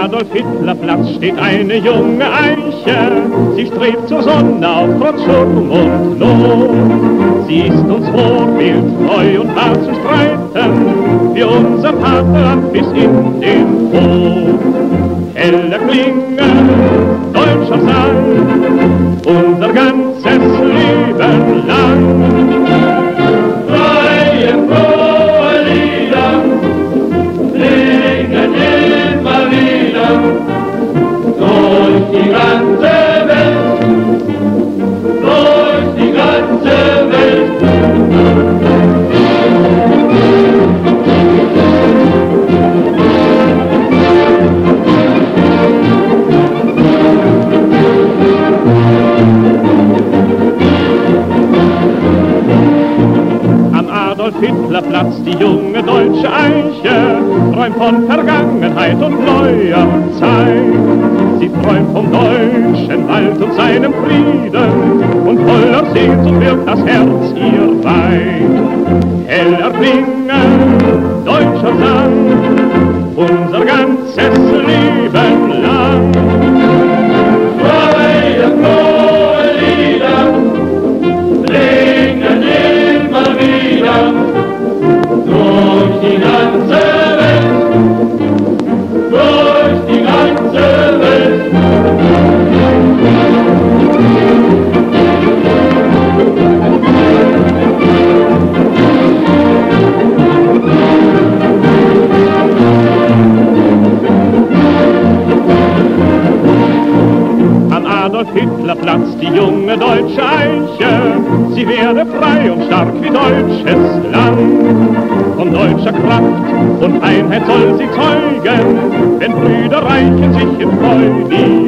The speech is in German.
Adolf-Hitler-Platz steht eine junge Eiche. Sie strebt zur Sonne auf trotz Sturm und Not. Sie ist uns Vorbild, treu und hart zu streiten, für unser Vaterland bis in den Tod. Heller klingen, deutscher Sang, unser ganzes Leben lang. Freie, frohe Lieder klingen immer wieder durch die ganze Welt, durch die ganze Welt. Adolf-Hitler-Platz, die junge deutsche Eiche, träumt von Vergangenheit und neuer Zeit. Sie träumt vom deutschen Wald und seinem Frieden, und voller Sehnsucht wird das Herz ihr weit. Heller klingen, deutscher Sang, unser ganzes Leben lang. Freie, frohe Lieder klingen immer wieder durch die ganze Welt, durch die ganze Welt. Am Adolf-Hitler-Platz die junge deutsche Eiche, sie werde frei und stark wie deutsches Land. Von deutscher Kraft und Einheit soll sie zeugen, wenn Brüder reichen sich in freudig